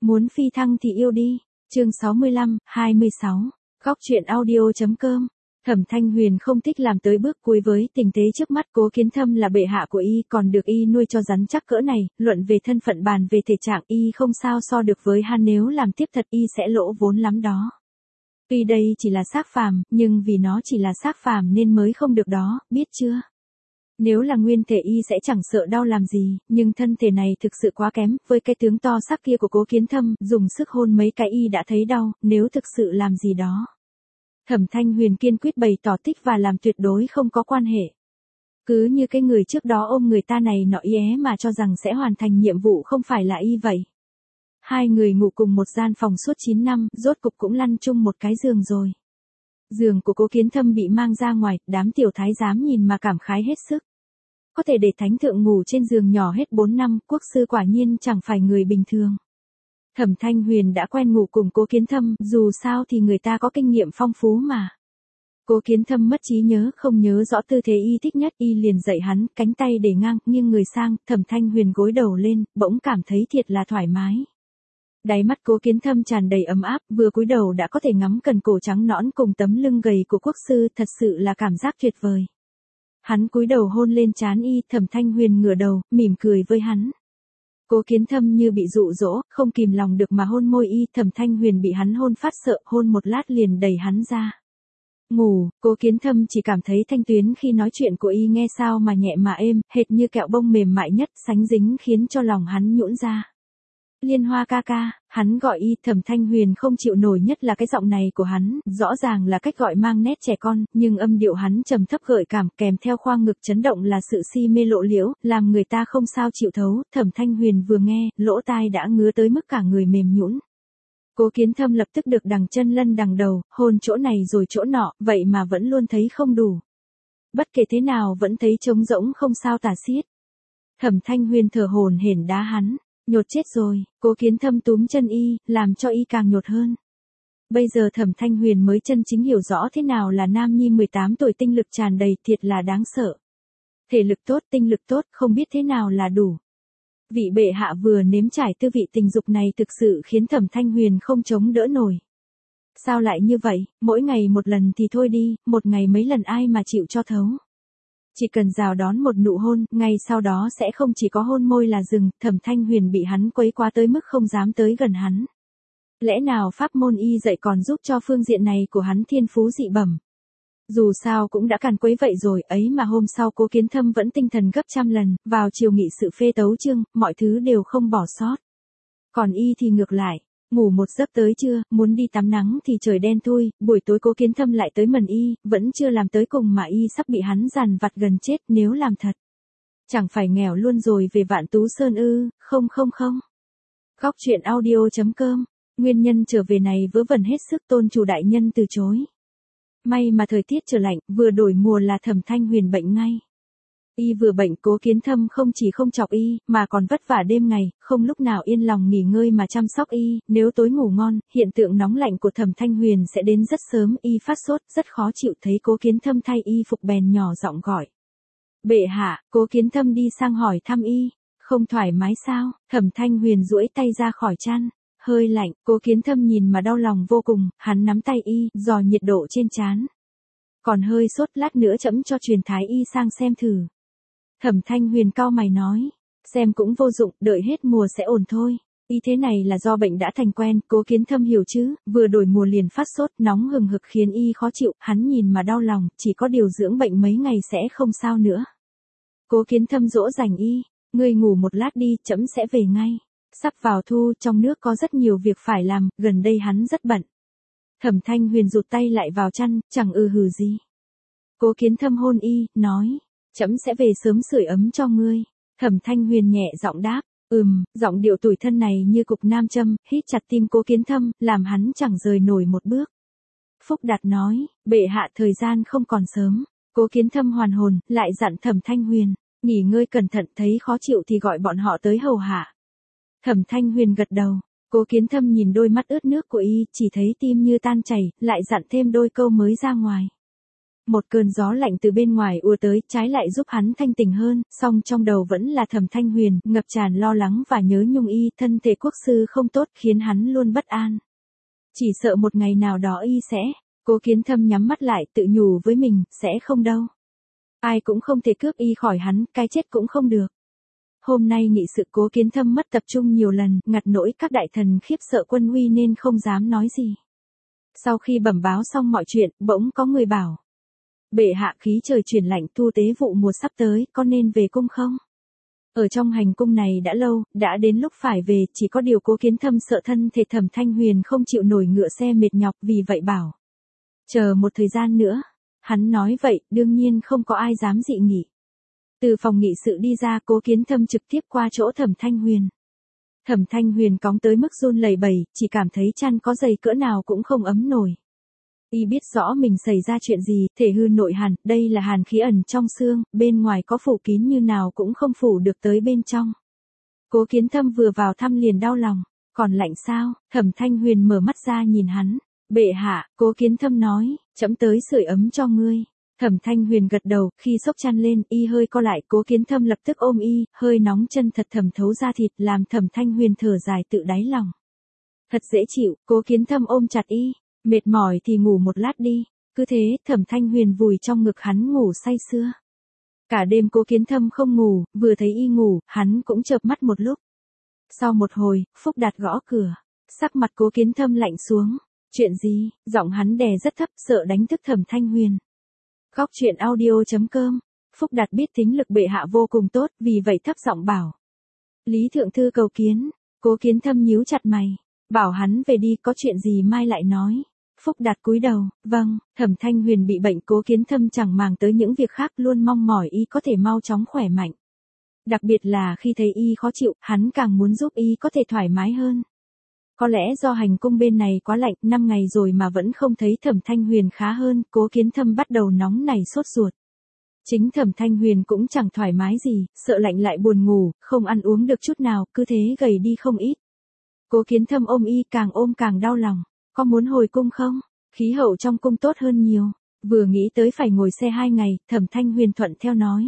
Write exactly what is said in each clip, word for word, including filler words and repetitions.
Muốn phi thăng thì yêu đi. Chương sáu mươi lăm, hai mươi sáu. Góc truyện audio.com. Thẩm Thanh Huyền không thích làm tới bước cuối với tình thế trước mắt. Cố Kiến Thâm là bệ hạ của y, còn được y nuôi cho rắn chắc cỡ này, luận về thân phận bàn về thể trạng y không sao so được với hắn, nếu làm tiếp thật y sẽ lỗ vốn lắm đó. Tuy đây chỉ là xác phàm, nhưng vì nó chỉ là xác phàm nên mới không được đó, biết chưa? Nếu là nguyên thể y sẽ chẳng sợ đau làm gì, nhưng thân thể này thực sự quá kém, với cái tướng to xác kia của Cố Kiến Thâm, dùng sức hôn mấy cái y đã thấy đau, nếu thực sự làm gì đó. Thẩm Thanh Huyền kiên quyết bày tỏ thích và làm tuyệt đối không có quan hệ. Cứ như cái người trước đó ôm người ta này nọ yé mà cho rằng sẽ hoàn thành nhiệm vụ, không phải là y vậy. Hai người ngủ cùng một gian phòng suốt chín năm, rốt cục cũng lăn chung một cái giường rồi. Giường của Cố Kiến Thâm bị mang ra ngoài, đám tiểu thái giám nhìn mà cảm khái hết sức. Có thể để thánh thượng ngủ trên giường nhỏ hết bốn năm, quốc sư quả nhiên chẳng phải người bình thường. Thẩm Thanh Huyền đã quen ngủ cùng Cố Kiến Thâm, dù sao thì người ta có kinh nghiệm phong phú mà. Cố Kiến Thâm mất trí nhớ, không nhớ rõ tư thế y thích nhất, y liền dậy hắn, cánh tay để ngang, nghiêng người sang, Thẩm Thanh Huyền gối đầu lên, bỗng cảm thấy thiệt là thoải mái. Đáy mắt Cố Kiến Thâm tràn đầy ấm áp, vừa cúi đầu đã có thể ngắm cần cổ trắng nõn cùng tấm lưng gầy của quốc sư, thật sự là cảm giác tuyệt vời. Hắn cúi đầu hôn lên trán y, Thẩm Thanh Huyền ngửa đầu, mỉm cười với hắn. Cố Kiến Thâm như bị dụ dỗ, không kìm lòng được mà hôn môi y, Thẩm Thanh Huyền bị hắn hôn phát sợ, hôn một lát liền đẩy hắn ra. Ngủ, Cố Kiến Thâm chỉ cảm thấy thanh tuyến khi nói chuyện của y nghe sao mà nhẹ mà êm, hệt như kẹo bông mềm mại nhất, sánh dính khiến cho lòng hắn nhũn ra. Liên Hoa ca ca, hắn gọi y, Thẩm Thanh Huyền không chịu nổi nhất là cái giọng này của hắn, rõ ràng là cách gọi mang nét trẻ con, nhưng âm điệu hắn trầm thấp gợi cảm, kèm theo khoang ngực chấn động là sự si mê lộ liễu, làm người ta không sao chịu thấu. Thẩm Thanh Huyền vừa nghe, lỗ tai đã ngứa tới mức cả người mềm nhũn. Cố Kiến Thâm lập tức được đằng chân lân đằng đầu, hôn chỗ này rồi chỗ nọ, vậy mà vẫn luôn thấy không đủ. Bất kể thế nào vẫn thấy trống rỗng không sao tả xiết. Thẩm Thanh Huyền thở hổn hển đá hắn. Nhột chết rồi, Cố Kiến Thâm túm chân y, làm cho y càng nhột hơn. Bây giờ Thẩm Thanh Huyền mới chân chính hiểu rõ thế nào là nam nhi mười tám tuổi tinh lực tràn đầy, thiệt là đáng sợ. Thể lực tốt, tinh lực tốt, không biết thế nào là đủ. Vị bệ hạ vừa nếm trải tư vị tình dục này thực sự khiến Thẩm Thanh Huyền không chống đỡ nổi. Sao lại như vậy, mỗi ngày một lần thì thôi đi, một ngày mấy lần ai mà chịu cho thấu. Chỉ cần rào đón một nụ hôn, ngay sau đó sẽ không chỉ có hôn môi là dừng, Thẩm Thanh Huyền bị hắn quấy quá tới mức không dám tới gần hắn. Lẽ nào pháp môn y dạy còn giúp cho phương diện này của hắn thiên phú dị bẩm. Dù sao cũng đã càn quấy vậy rồi, ấy mà hôm sau Cố Kiến Thâm vẫn tinh thần gấp trăm lần, vào chiều nghị sự phê tấu chương, mọi thứ đều không bỏ sót. Còn y thì ngược lại. Ngủ một giấc tới trưa, muốn đi tắm nắng thì trời đen thui, buổi tối Cố Kiến Thâm lại tới mần y, vẫn chưa làm tới cùng mà y sắp bị hắn dằn vặt gần chết, nếu làm thật. Chẳng phải nghèo luôn rồi về Vạn Tú Sơn ư, không không không. Góc truyện audio.com, nguyên nhân trở về này vớ vẩn hết sức, tôn chủ đại nhân từ chối. May mà thời tiết trở lạnh, vừa đổi mùa là Thẩm Thanh Huyền bệnh ngay. Y vừa bệnh, Cố Kiến Thâm không chỉ không chọc y, mà còn vất vả đêm ngày, không lúc nào yên lòng nghỉ ngơi mà chăm sóc y, nếu tối ngủ ngon, hiện tượng nóng lạnh của Thẩm Thanh Huyền sẽ đến rất sớm, y phát sốt, rất khó chịu, thấy Cố Kiến Thâm thay y phục bèn nhỏ giọng gọi. Bệ hạ, Cố Kiến Thâm đi sang hỏi thăm y, không thoải mái sao, Thẩm Thanh Huyền duỗi tay ra khỏi chăn, hơi lạnh, Cố Kiến Thâm nhìn mà đau lòng vô cùng, hắn nắm tay y, dò nhiệt độ trên trán. Còn hơi sốt, lát nữa chẫm cho truyền thái y sang xem thử. Thẩm Thanh Huyền cau mày nói, xem cũng vô dụng, đợi hết mùa sẽ ổn thôi. Y thế này là do bệnh đã thành quen, Cố Kiến Thâm hiểu chứ, vừa đổi mùa liền phát sốt, nóng hừng hực khiến y khó chịu, hắn nhìn mà đau lòng, chỉ có điều dưỡng bệnh mấy ngày sẽ không sao nữa. Cố Kiến Thâm dỗ dành y, ngươi ngủ một lát đi, trẫm sẽ về ngay. Sắp vào thu, trong nước có rất nhiều việc phải làm, gần đây hắn rất bận. Thẩm Thanh Huyền rụt tay lại vào chăn, chẳng ư hừ gì. Cố Kiến Thâm hôn y, nói. Trẫm sẽ về sớm sưởi ấm cho ngươi. Thẩm Thanh Huyền nhẹ giọng đáp, ừm, giọng điệu tủi thân này như cục nam châm, hít chặt tim Cố Kiến Thâm, làm hắn chẳng rời nổi một bước. Phúc Đạt nói, bệ hạ thời gian không còn sớm. Cố Kiến Thâm hoàn hồn, lại dặn Thẩm Thanh Huyền, nghỉ ngơi cẩn thận, thấy khó chịu thì gọi bọn họ tới hầu hạ. Thẩm Thanh Huyền gật đầu, Cố Kiến Thâm nhìn đôi mắt ướt nước của y, chỉ thấy tim như tan chảy, lại dặn thêm đôi câu mới ra ngoài. Một cơn gió lạnh từ bên ngoài ùa tới, trái lại giúp hắn thanh tỉnh hơn, song trong đầu vẫn là Thẩm Thanh Huyền, ngập tràn lo lắng và nhớ nhung y, thân thể quốc sư không tốt khiến hắn luôn bất an. Chỉ sợ một ngày nào đó y sẽ, Cố Kiến Thâm nhắm mắt lại tự nhủ với mình, sẽ không đâu. Ai cũng không thể cướp y khỏi hắn, cái chết cũng không được. Hôm nay nghị sự Cố Kiến Thâm mất tập trung nhiều lần, ngặt nỗi các đại thần khiếp sợ quân uy nên không dám nói gì. Sau khi bẩm báo xong mọi chuyện, bỗng có người bảo. Bệ hạ khí trời chuyển lạnh, thu tế vụ mùa sắp tới, có nên về cung không? Ở trong hành cung này đã lâu, đã đến lúc phải về, chỉ có điều Cố Kiến Thâm sợ thân thể Thẩm Thanh Huyền không chịu nổi ngựa xe mệt nhọc, vì vậy bảo. Chờ một thời gian nữa. Hắn nói vậy, đương nhiên không có ai dám dị nghị. Từ phòng nghị sự đi ra, Cố Kiến Thâm trực tiếp qua chỗ Thẩm Thanh Huyền. Thẩm Thanh Huyền cóng tới mức run lẩy bẩy, chỉ cảm thấy chăn có dày cỡ nào cũng không ấm nổi. Y biết rõ mình xảy ra chuyện gì, thể hư nội hàn, đây là hàn khí ẩn trong xương, bên ngoài có phủ kín như nào cũng không phủ được tới bên trong. Cố Kiến Thâm vừa vào thăm liền đau lòng, còn lạnh sao? Thẩm Thanh Huyền mở mắt ra nhìn hắn. Bệ hạ, Cố Kiến Thâm nói, trẫm tới sưởi ấm cho ngươi. Thẩm Thanh Huyền gật đầu, khi xốc chăn lên, y hơi co lại, Cố Kiến Thâm lập tức ôm y, hơi nóng chân thật thẩm thấu da thịt, làm Thẩm Thanh Huyền thở dài tự đáy lòng. Thật dễ chịu, Cố Kiến Thâm ôm chặt y, mệt mỏi thì ngủ một lát đi. Cứ thế, Thẩm Thanh Huyền vùi trong ngực hắn ngủ say sưa. Cả đêm Cố Kiến Thâm không ngủ, vừa thấy y ngủ, hắn cũng chợp mắt một lúc. Sau một hồi, Phúc Đạt gõ cửa, sắc mặt Cố Kiến Thâm lạnh xuống. Chuyện gì? Giọng hắn đè rất thấp, sợ đánh thức Thẩm Thanh Huyền. Góc truyện audio chấm com. Phúc Đạt biết tính lực bệ hạ vô cùng tốt, vì vậy thấp giọng bảo. Lý Thượng Thư cầu kiến. Cố Kiến Thâm nhíu chặt mày. Bảo hắn về đi, có chuyện gì mai lại nói. Phúc Đạt cúi đầu. Vâng. Thẩm Thanh Huyền bị bệnh, Cố Kiến Thâm chẳng màng tới những việc khác, luôn mong mỏi y có thể mau chóng khỏe mạnh. Đặc biệt là khi thấy y khó chịu, hắn càng muốn giúp y có thể thoải mái hơn. Có lẽ do hành cung bên này quá lạnh, năm ngày rồi mà vẫn không thấy Thẩm Thanh Huyền khá hơn, Cố Kiến Thâm bắt đầu nóng nảy sốt ruột. Chính Thẩm Thanh Huyền cũng chẳng thoải mái gì, sợ lạnh lại buồn ngủ, không ăn uống được chút nào, cứ thế gầy đi không ít. Cố Kiến Thâm ôm y, càng ôm càng đau lòng. Có muốn hồi cung không? Khí hậu trong cung tốt hơn nhiều. Vừa nghĩ tới phải ngồi xe hai ngày, Thẩm Thanh Huyền thuận theo nói.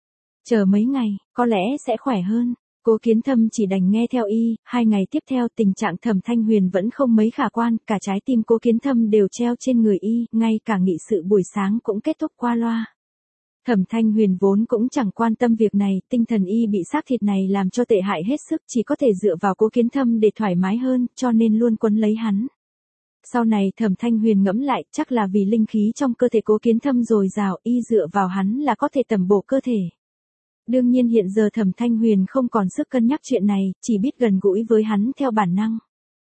Chờ mấy ngày, có lẽ sẽ khỏe hơn. Cố Kiến Thâm chỉ đành nghe theo y, hai ngày tiếp theo tình trạng Thẩm Thanh Huyền vẫn không mấy khả quan, cả trái tim Cố Kiến Thâm đều treo trên người y, ngay cả nghị sự buổi sáng cũng kết thúc qua loa. Thẩm Thanh Huyền vốn cũng chẳng quan tâm việc này, tinh thần y bị xác thịt này làm cho tệ hại hết sức, chỉ có thể dựa vào Cố Kiến Thâm để thoải mái hơn, cho nên luôn quấn lấy hắn. Sau này Thẩm Thanh Huyền ngẫm lại, chắc là vì linh khí trong cơ thể Cố Kiến Thâm dồi dào, y dựa vào hắn là có thể tẩm bổ cơ thể. Đương nhiên hiện giờ Thẩm Thanh Huyền không còn sức cân nhắc chuyện này, chỉ biết gần gũi với hắn theo bản năng.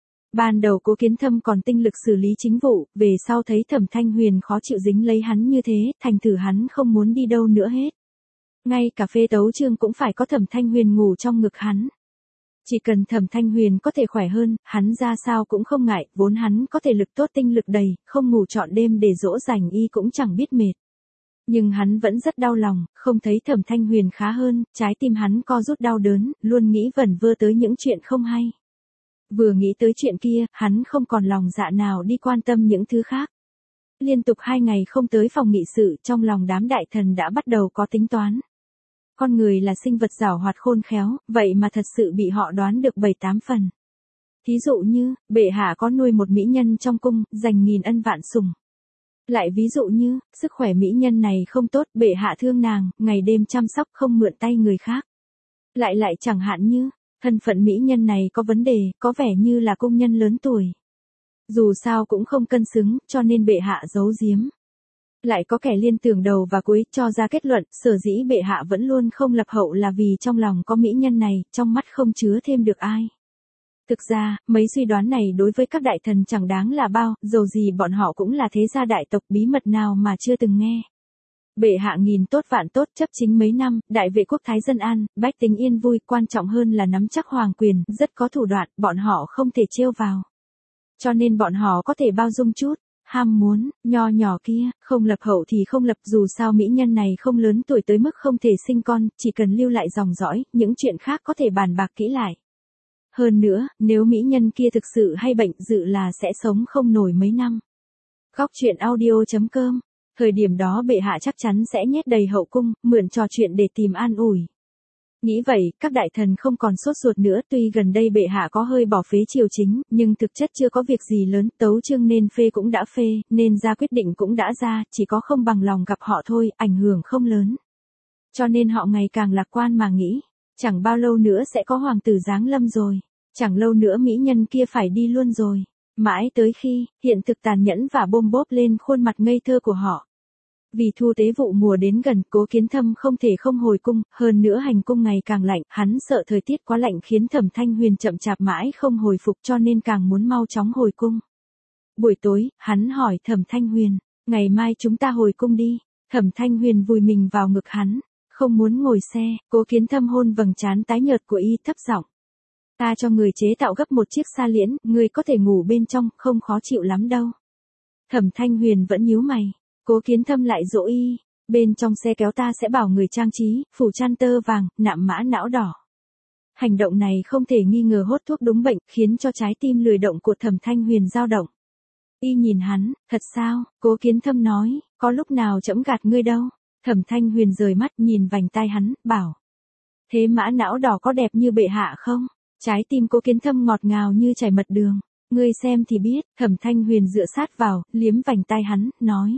Ban đầu Cố Kiến Thâm còn tinh lực xử lý chính vụ, về sau thấy Thẩm Thanh Huyền khó chịu dính lấy hắn như thế, thành thử hắn không muốn đi đâu nữa hết. Ngay cả phê tấu chương cũng phải có Thẩm Thanh Huyền ngủ trong ngực hắn. Chỉ cần Thẩm Thanh Huyền có thể khỏe hơn, hắn ra sao cũng không ngại, vốn hắn có thể lực tốt tinh lực đầy, không ngủ trọn đêm để dỗ dành y cũng chẳng biết mệt. Nhưng hắn vẫn rất đau lòng, không thấy Thẩm Thanh Huyền khá hơn, trái tim hắn co rút đau đớn, luôn nghĩ vẩn vơ tới những chuyện không hay. Vừa nghĩ tới chuyện kia, hắn không còn lòng dạ nào đi quan tâm những thứ khác. Liên tục hai ngày không tới phòng nghị sự, trong lòng đám đại thần đã bắt đầu có tính toán. Con người là sinh vật giảo hoạt khôn khéo, vậy mà thật sự bị họ đoán được bảy tám phần. Thí dụ như, bệ hạ có nuôi một mỹ nhân trong cung, dành nghìn ân vạn sủng. Lại ví dụ như, sức khỏe mỹ nhân này không tốt, bệ hạ thương nàng, ngày đêm chăm sóc không mượn tay người khác. Lại lại chẳng hạn như, thân phận mỹ nhân này có vấn đề, có vẻ như là cung nhân lớn tuổi. Dù sao cũng không cân xứng, cho nên bệ hạ giấu giếm. Lại có kẻ liên tưởng đầu và cuối cho ra kết luận, sở dĩ bệ hạ vẫn luôn không lập hậu là vì trong lòng có mỹ nhân này, trong mắt không chứa thêm được ai. Thực ra, mấy suy đoán này đối với các đại thần chẳng đáng là bao, dầu gì bọn họ cũng là thế gia đại tộc, bí mật nào mà chưa từng nghe. Bệ hạ nghìn tốt vạn tốt, chấp chính mấy năm, đại vệ quốc thái dân an, bách tính yên vui, quan trọng hơn là nắm chắc hoàng quyền, rất có thủ đoạn, bọn họ không thể trêu vào. Cho nên bọn họ có thể bao dung chút. Ham muốn, nho nhỏ kia, không lập hậu thì không lập, dù sao mỹ nhân này không lớn tuổi tới mức không thể sinh con, chỉ cần lưu lại dòng dõi, những chuyện khác có thể bàn bạc kỹ lại. Hơn nữa, nếu mỹ nhân kia thực sự hay bệnh, dự là sẽ sống không nổi mấy năm. Góc truyện audio chấm com Thời điểm đó bệ hạ chắc chắn sẽ nhét đầy hậu cung, mượn trò chuyện để tìm an ủi. Nghĩ vậy, các đại thần không còn sốt ruột nữa, tuy gần đây bệ hạ có hơi bỏ phế triều chính, nhưng thực chất chưa có việc gì lớn, tấu chương nên phê cũng đã phê, nên ra quyết định cũng đã ra, chỉ có không bằng lòng gặp họ thôi, ảnh hưởng không lớn. Cho nên họ ngày càng lạc quan mà nghĩ, chẳng bao lâu nữa sẽ có hoàng tử giáng lâm rồi, chẳng lâu nữa mỹ nhân kia phải đi luôn rồi. Mãi tới khi, hiện thực tàn nhẫn và bôm bốp lên khuôn mặt ngây thơ của họ. Vì thu tế vụ mùa đến gần, Cố Kiến Thâm không thể không hồi cung, hơn nữa hành cung ngày càng lạnh, hắn sợ thời tiết quá lạnh khiến Thẩm Thanh Huyền chậm chạp mãi không hồi phục cho nên càng muốn mau chóng hồi cung. Buổi tối, hắn hỏi Thẩm Thanh Huyền, ngày mai chúng ta hồi cung đi. Thẩm Thanh Huyền vùi mình vào ngực hắn, không muốn ngồi xe. Cố Kiến Thâm hôn vầng trán tái nhợt của y, thấp giọng. Ta cho người chế tạo gấp một chiếc sa liễn, người có thể ngủ bên trong, không khó chịu lắm đâu. Thẩm Thanh Huyền vẫn nhíu mày. Cố Kiến Thâm lại dỗ y, bên trong xe kéo ta sẽ bảo người trang trí, phủ chăn tơ vàng, nạm mã não đỏ. Hành động này không thể nghi ngờ hốt thuốc đúng bệnh, khiến cho trái tim lười động của Thẩm Thanh Huyền dao động. Y nhìn hắn, thật sao? Cố Kiến Thâm nói, có lúc nào trẫm gạt ngươi đâu. Thẩm Thanh Huyền rời mắt nhìn vành tai hắn, bảo. Thế mã não đỏ có đẹp như bệ hạ không? Trái tim Cố Kiến Thâm ngọt ngào như chảy mật đường. Ngươi xem thì biết. Thẩm Thanh Huyền dựa sát vào, liếm vành tai hắn, nói.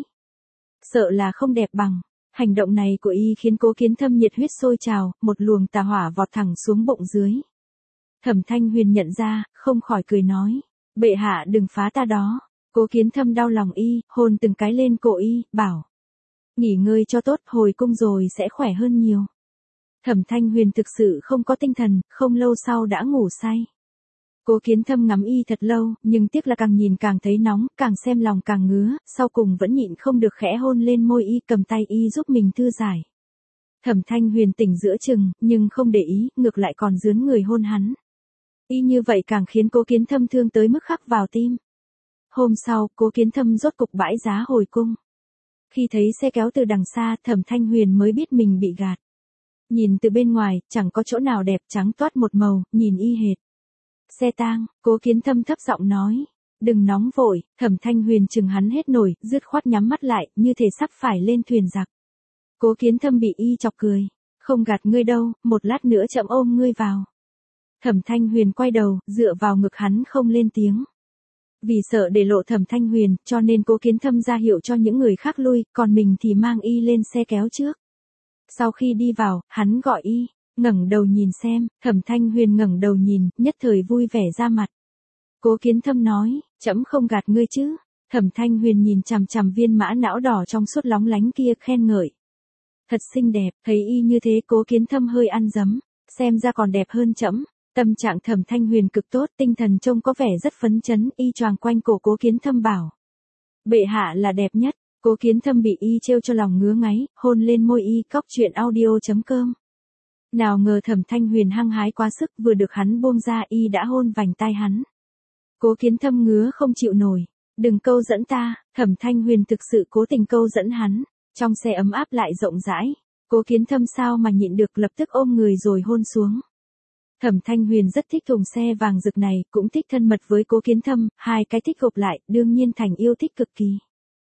Sợ là không đẹp bằng. Hành động này của y khiến Cố Kiến Thâm nhiệt huyết sôi trào, một luồng tà hỏa vọt thẳng xuống bụng dưới. Thẩm Thanh Huyền nhận ra, không khỏi cười nói. Bệ hạ đừng phá ta đó. Cố Kiến Thâm đau lòng y, hôn từng cái lên cổ y, bảo. Nghỉ ngơi cho tốt, hồi cung rồi sẽ khỏe hơn nhiều. Thẩm Thanh Huyền thực sự không có tinh thần, không lâu sau đã ngủ say. Cố Kiến Thâm ngắm y thật lâu, nhưng tiếc là càng nhìn càng thấy nóng, càng xem lòng càng ngứa, sau cùng vẫn nhịn không được khẽ hôn lên môi y, cầm tay y giúp mình thư giải. Thẩm Thanh Huyền tỉnh giữa chừng, nhưng không để ý, ngược lại còn dướn người hôn hắn. Y như vậy càng khiến Cố Kiến Thâm thương tới mức khắc vào tim. Hôm sau, Cố Kiến Thâm rốt cục bãi giá hồi cung. Khi thấy xe kéo từ đằng xa, Thẩm Thanh Huyền mới biết mình bị gạt. Nhìn từ bên ngoài, chẳng có chỗ nào đẹp, trắng toát một màu, nhìn y hệt. Xe tang, Cố Kiến Thâm thấp giọng nói. Đừng nóng vội. Thẩm Thanh Huyền chừng hắn hết nổi, dứt khoát nhắm mắt lại, như thể sắp phải lên thuyền giặc. Cố Kiến Thâm bị y chọc cười. Không gạt ngươi đâu, một lát nữa chậm ôm ngươi vào. Thẩm Thanh Huyền quay đầu, dựa vào ngực hắn không lên tiếng. Vì sợ để lộ Thẩm Thanh Huyền, cho nên Cố Kiến Thâm ra hiệu cho những người khác lui, còn mình thì mang y lên xe kéo trước. Sau khi đi vào, hắn gọi y, ngẩng đầu nhìn xem. Thẩm Thanh Huyền ngẩng đầu nhìn, nhất thời vui vẻ ra mặt. Cố Kiến Thâm nói, trẫm không gạt ngươi chứ. Thẩm Thanh Huyền nhìn chằm chằm viên mã não đỏ trong suốt lóng lánh kia, khen ngợi. Thật xinh đẹp. Thấy y như thế, Cố Kiến Thâm hơi ăn dấm, xem ra còn đẹp hơn trẫm. Tâm trạng Thẩm Thanh Huyền cực tốt, tinh thần trông có vẻ rất phấn chấn, y choàng quanh cổ Cố Kiến Thâm bảo. Bệ hạ là đẹp nhất. Cố Kiến Thâm bị y trêu cho lòng ngứa ngáy, hôn lên môi y. Cóc truyện audio chấm com. Nào ngờ Thẩm Thanh Huyền hăng hái quá sức, vừa được hắn buông ra y đã hôn vành tai hắn. Cố Kiến Thâm ngứa không chịu nổi. Đừng câu dẫn ta. Thẩm Thanh Huyền thực sự cố tình câu dẫn hắn. Trong xe ấm áp lại rộng rãi. Cố Kiến Thâm sao mà nhịn được, lập tức ôm người rồi hôn xuống. Thẩm Thanh Huyền rất thích thùng xe vàng rực này, cũng thích thân mật với Cố Kiến Thâm, hai cái thích gộp lại, đương nhiên thành yêu thích cực kỳ.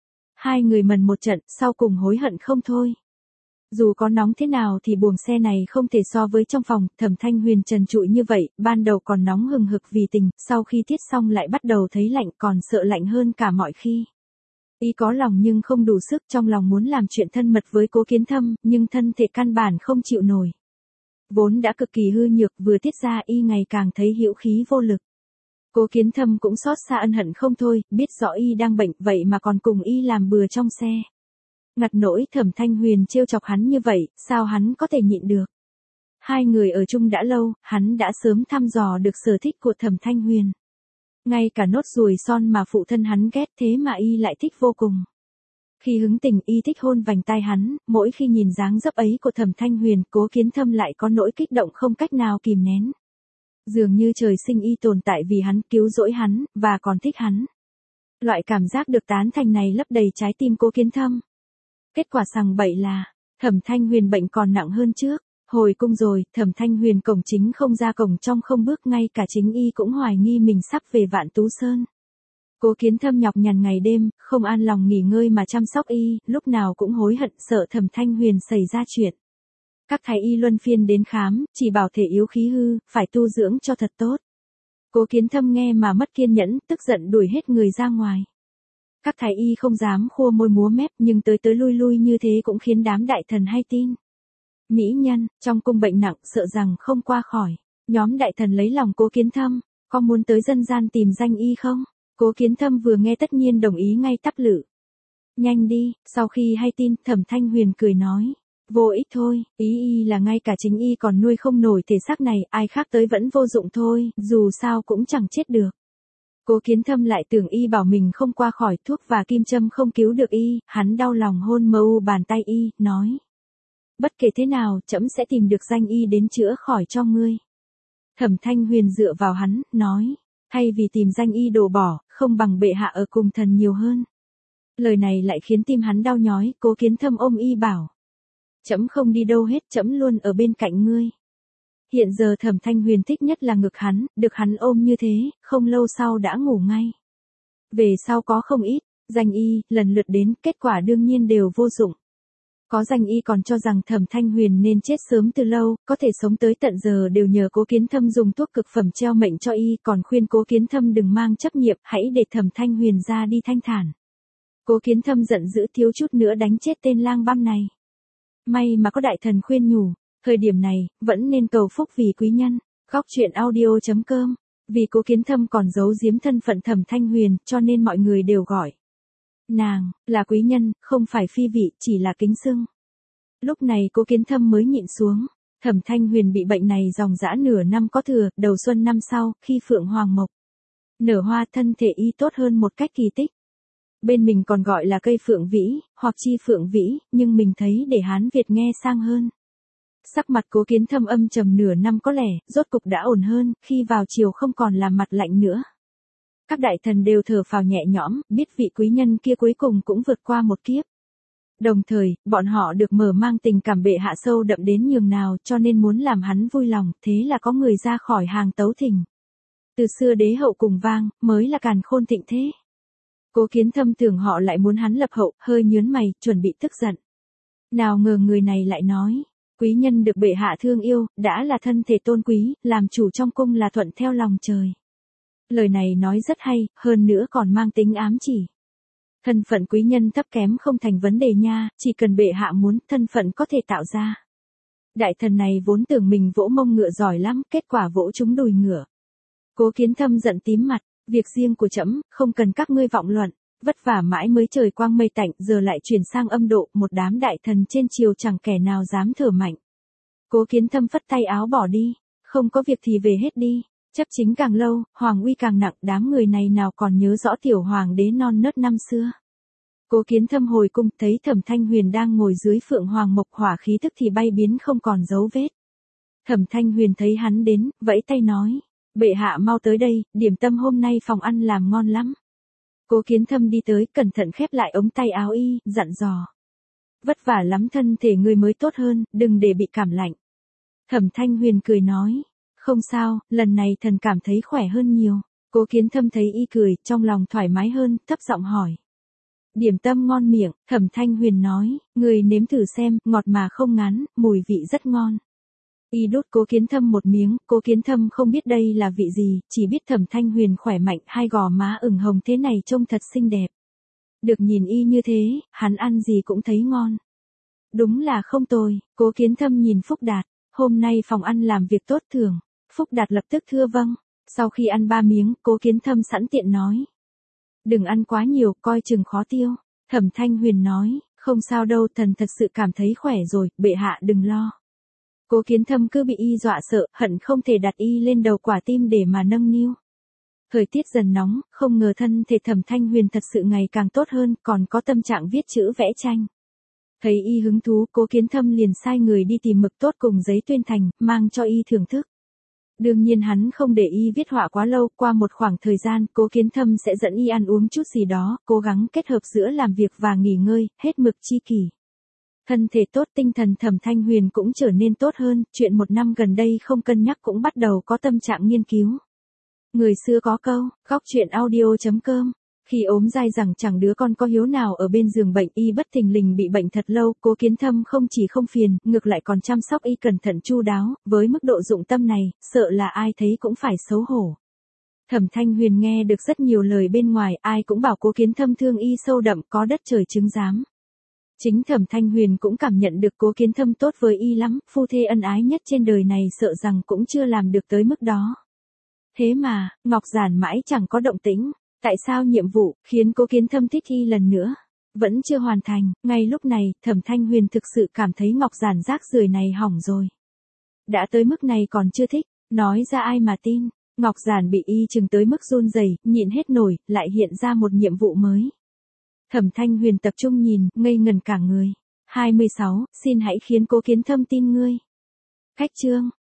Hai người mần một trận, sau cùng hối hận không thôi. Dù có nóng thế nào thì buồng xe này không thể so với trong phòng. Thẩm Thanh Huyền trần trụi như vậy, ban đầu còn nóng hừng hực vì tình, sau khi tiết xong lại bắt đầu thấy lạnh, còn sợ lạnh hơn cả mọi khi. Y có lòng nhưng không đủ sức, trong lòng muốn làm chuyện thân mật với Cố Kiến Thâm, nhưng thân thể căn bản không chịu nổi. Vốn đã cực kỳ hư nhược, vừa tiết ra y ngày càng thấy hữu khí vô lực. Cố Kiến Thâm cũng xót xa ân hận không thôi, biết rõ y đang bệnh, vậy mà còn cùng y làm bừa trong xe. Ngặt nỗi Thẩm Thanh Huyền trêu chọc hắn như vậy, sao hắn có thể nhịn được. Hai người ở chung đã lâu, hắn đã sớm thăm dò được sở thích của Thẩm Thanh Huyền. Ngay cả nốt ruồi son mà phụ thân hắn ghét, thế mà y lại thích vô cùng. Khi hứng tình y thích hôn vành tai hắn, mỗi khi nhìn dáng dấp ấy của Thẩm Thanh Huyền, Cố Kiến Thâm lại có nỗi kích động không cách nào kìm nén. Dường như trời sinh y tồn tại vì hắn, cứu rỗi hắn, và còn thích hắn. Loại cảm giác được tán thành này lấp đầy trái tim Cố Kiến Thâm. Kết quả sằng bậy là, Thẩm Thanh Huyền bệnh còn nặng hơn trước. Hồi cung rồi, Thẩm Thanh Huyền cổng chính không ra cổng trong không bước, ngay cả chính y cũng hoài nghi mình sắp về Vạn Tú Sơn. Cố Kiến Thâm nhọc nhằn ngày đêm, không an lòng nghỉ ngơi mà chăm sóc y, lúc nào cũng hối hận sợ Thẩm Thanh Huyền xảy ra chuyện. Các thái y luân phiên đến khám, chỉ bảo thể yếu khí hư, phải tu dưỡng cho thật tốt. Cố Kiến Thâm nghe mà mất kiên nhẫn, tức giận đuổi hết người ra ngoài. Các thái y không dám khua môi múa mép, nhưng tới tới lui lui như thế cũng khiến đám đại thần hay tin. Mỹ nhân, trong cung bệnh nặng, sợ rằng không qua khỏi. Nhóm đại thần lấy lòng Cố Kiến Thâm, có muốn tới dân gian tìm danh y không? Cố Kiến Thâm vừa nghe tất nhiên đồng ý ngay tắp lự. Nhanh đi, sau khi hay tin, Thẩm Thanh Huyền cười nói. Vô ích thôi, ý y là ngay cả chính y còn nuôi không nổi thể xác này, ai khác tới vẫn vô dụng thôi, dù sao cũng chẳng chết được. Cố Kiến Thâm lại tưởng y bảo mình không qua khỏi, thuốc và kim châm không cứu được y, hắn đau lòng hôn mờ u bàn tay y, nói. Bất kể thế nào, trẫm sẽ tìm được danh y đến chữa khỏi cho ngươi. Thẩm Thanh Huyền dựa vào hắn, nói. Thay vì tìm danh y đổ bỏ, không bằng bệ hạ ở cùng thần nhiều hơn. Lời này lại khiến tim hắn đau nhói, Cố Kiến Thâm ôm y bảo. Trẫm không đi đâu hết, trẫm luôn ở bên cạnh ngươi. Hiện giờ Thẩm Thanh Huyền thích nhất là ngực hắn, được hắn ôm như thế, không lâu sau đã ngủ ngay. Về sau có không ít, danh y, lần lượt đến, kết quả đương nhiên đều vô dụng. Có danh y còn cho rằng Thẩm Thanh Huyền nên chết sớm từ lâu, có thể sống tới tận giờ đều nhờ Cố Kiến Thâm dùng thuốc cực phẩm treo mệnh cho y, còn khuyên Cố Kiến Thâm đừng mang chấp niệm, hãy để Thẩm Thanh Huyền ra đi thanh thản. Cố Kiến Thâm giận dữ thiếu chút nữa đánh chết tên lang băm này. May mà có đại thần khuyên nhủ, thời điểm này, vẫn nên cầu phúc vì quý nhân. Góc truyện audio chấm com. Vì Cố Kiến Thâm còn giấu giếm thân phận Thẩm Thanh Huyền, cho nên mọi người đều gọi nàng là quý nhân, không phải phi vị, chỉ là kính xưng. Lúc này Cố Kiến Thâm mới nhịn xuống. Thẩm Thanh Huyền bị bệnh này dòng dã nửa năm có thừa, đầu xuân năm sau, khi phượng hoàng mộc nở hoa, thân thể y tốt hơn một cách kỳ tích. Bên mình còn gọi là cây phượng vĩ, hoặc chi phượng vĩ, nhưng mình thấy để Hán Việt nghe sang hơn. Sắc mặt Cố Kiến Thâm âm trầm nửa năm có lẽ, rốt cục đã ổn hơn, khi vào chiều không còn là mặt lạnh nữa. Các đại thần đều thở phào nhẹ nhõm, biết vị quý nhân kia cuối cùng cũng vượt qua một kiếp. Đồng thời, bọn họ được mở mang tình cảm bệ hạ sâu đậm đến nhường nào, cho nên muốn làm hắn vui lòng, thế là có người ra khỏi hàng tấu thỉnh. Từ xưa đế hậu cùng vang, mới là càn khôn thịnh thế. Cố Kiến Thâm tưởng họ lại muốn hắn lập hậu, hơi nhướng mày, chuẩn bị tức giận. Nào ngờ người này lại nói, quý nhân được bệ hạ thương yêu, đã là thân thể tôn quý, làm chủ trong cung là thuận theo lòng trời. Lời này nói rất hay, hơn nữa còn mang tính ám chỉ. Thân phận quý nhân thấp kém không thành vấn đề nha, chỉ cần bệ hạ muốn, thân phận có thể tạo ra. Đại thần này vốn tưởng mình vỗ mông ngựa giỏi lắm, kết quả vỗ trúng đùi ngựa. Cố Kiến Thâm giận tím mặt, việc riêng của trẫm, không cần các ngươi vọng luận, vất vả mãi mới trời quang mây tạnh, giờ lại chuyển sang âm độ, một đám đại thần trên triều chẳng kẻ nào dám thở mạnh. Cố Kiến Thâm phất tay áo bỏ đi, không có việc thì về hết đi. Chấp chính càng lâu, hoàng uy càng nặng, đám người này nào còn nhớ rõ tiểu hoàng đế non nớt năm xưa. Cố Kiến Thâm hồi cung, thấy Thẩm Thanh Huyền đang ngồi dưới phượng hoàng mộc hỏa khí tức thì bay biến không còn dấu vết. Thẩm Thanh Huyền thấy hắn đến, vẫy tay nói, bệ hạ mau tới đây, điểm tâm hôm nay phòng ăn làm ngon lắm. Cố Kiến Thâm đi tới, cẩn thận khép lại ống tay áo y, dặn dò. Vất vả lắm, thân thể người mới tốt hơn, đừng để bị cảm lạnh. Thẩm Thanh Huyền cười nói. Không sao, lần này thần cảm thấy khỏe hơn nhiều. Cố Kiến Thâm thấy y cười, trong lòng thoải mái hơn, thấp giọng hỏi. Điểm tâm ngon miệng, Thẩm Thanh Huyền nói, người nếm thử xem, ngọt mà không ngán, mùi vị rất ngon. Y đút Cố Kiến Thâm một miếng, Cố Kiến Thâm không biết đây là vị gì, chỉ biết Thẩm Thanh Huyền khỏe mạnh, hai gò má ửng hồng thế này trông thật xinh đẹp. Được nhìn y như thế, hắn ăn gì cũng thấy ngon. Đúng là không tồi, Cố Kiến Thâm nhìn Phúc Đạt, hôm nay phòng ăn làm việc tốt thường. Phúc Đạt lập tức thưa vâng, sau khi ăn ba miếng, Cố Kiến Thâm sẵn tiện nói. Đừng ăn quá nhiều, coi chừng khó tiêu. Thẩm Thanh Huyền nói, không sao đâu, thần thật sự cảm thấy khỏe rồi, bệ hạ đừng lo. Cố Kiến Thâm cứ bị y dọa sợ, hận không thể đặt y lên đầu quả tim để mà nâng niu. Thời tiết dần nóng, không ngờ thân thể Thẩm Thanh Huyền thật sự ngày càng tốt hơn, còn có tâm trạng viết chữ vẽ tranh. Thấy y hứng thú, Cố Kiến Thâm liền sai người đi tìm mực tốt cùng giấy tuyên thành, mang cho y thưởng thức. Đương nhiên hắn không để y viết họa quá lâu, qua một khoảng thời gian, Cố Kiến Thâm sẽ dẫn y ăn uống chút gì đó, cố gắng kết hợp giữa làm việc và nghỉ ngơi, hết mực chi kỷ. Thân thể tốt, tinh thần Thẩm Thanh Huyền cũng trở nên tốt hơn, chuyện một năm gần đây không cân nhắc cũng bắt đầu có tâm trạng nghiên cứu. Người xưa có câu, góc truyện audio chấm com Khi ốm dai rằng chẳng đứa con có hiếu nào ở bên giường bệnh, y bất thình lình bị bệnh thật lâu, Cố Kiến Thâm không chỉ không phiền, ngược lại còn chăm sóc y cẩn thận chu đáo, với mức độ dụng tâm này, sợ là ai thấy cũng phải xấu hổ. Thẩm Thanh Huyền nghe được rất nhiều lời bên ngoài, ai cũng bảo Cố Kiến Thâm thương y sâu đậm, có đất trời chứng giám. Chính Thẩm Thanh Huyền cũng cảm nhận được Cố Kiến Thâm tốt với y lắm, phu thê ân ái nhất trên đời này sợ rằng cũng chưa làm được tới mức đó. Thế mà, Ngọc Giản mãi chẳng có động tĩnh. Tại sao nhiệm vụ, khiến Cố Kiến Thâm thích y lần nữa, vẫn chưa hoàn thành? Ngay lúc này, Thẩm Thanh Huyền thực sự cảm thấy Ngọc Giản rác rưởi này hỏng rồi. Đã tới mức này còn chưa thích, nói ra ai mà tin. Ngọc Giản bị y chừng tới mức run rẩy, nhịn hết nổi, lại hiện ra một nhiệm vụ mới. Thẩm Thanh Huyền tập trung nhìn, ngây ngần cả người. hai mươi sáu, xin hãy khiến Cố Kiến Thâm tin ngươi. Khách chương,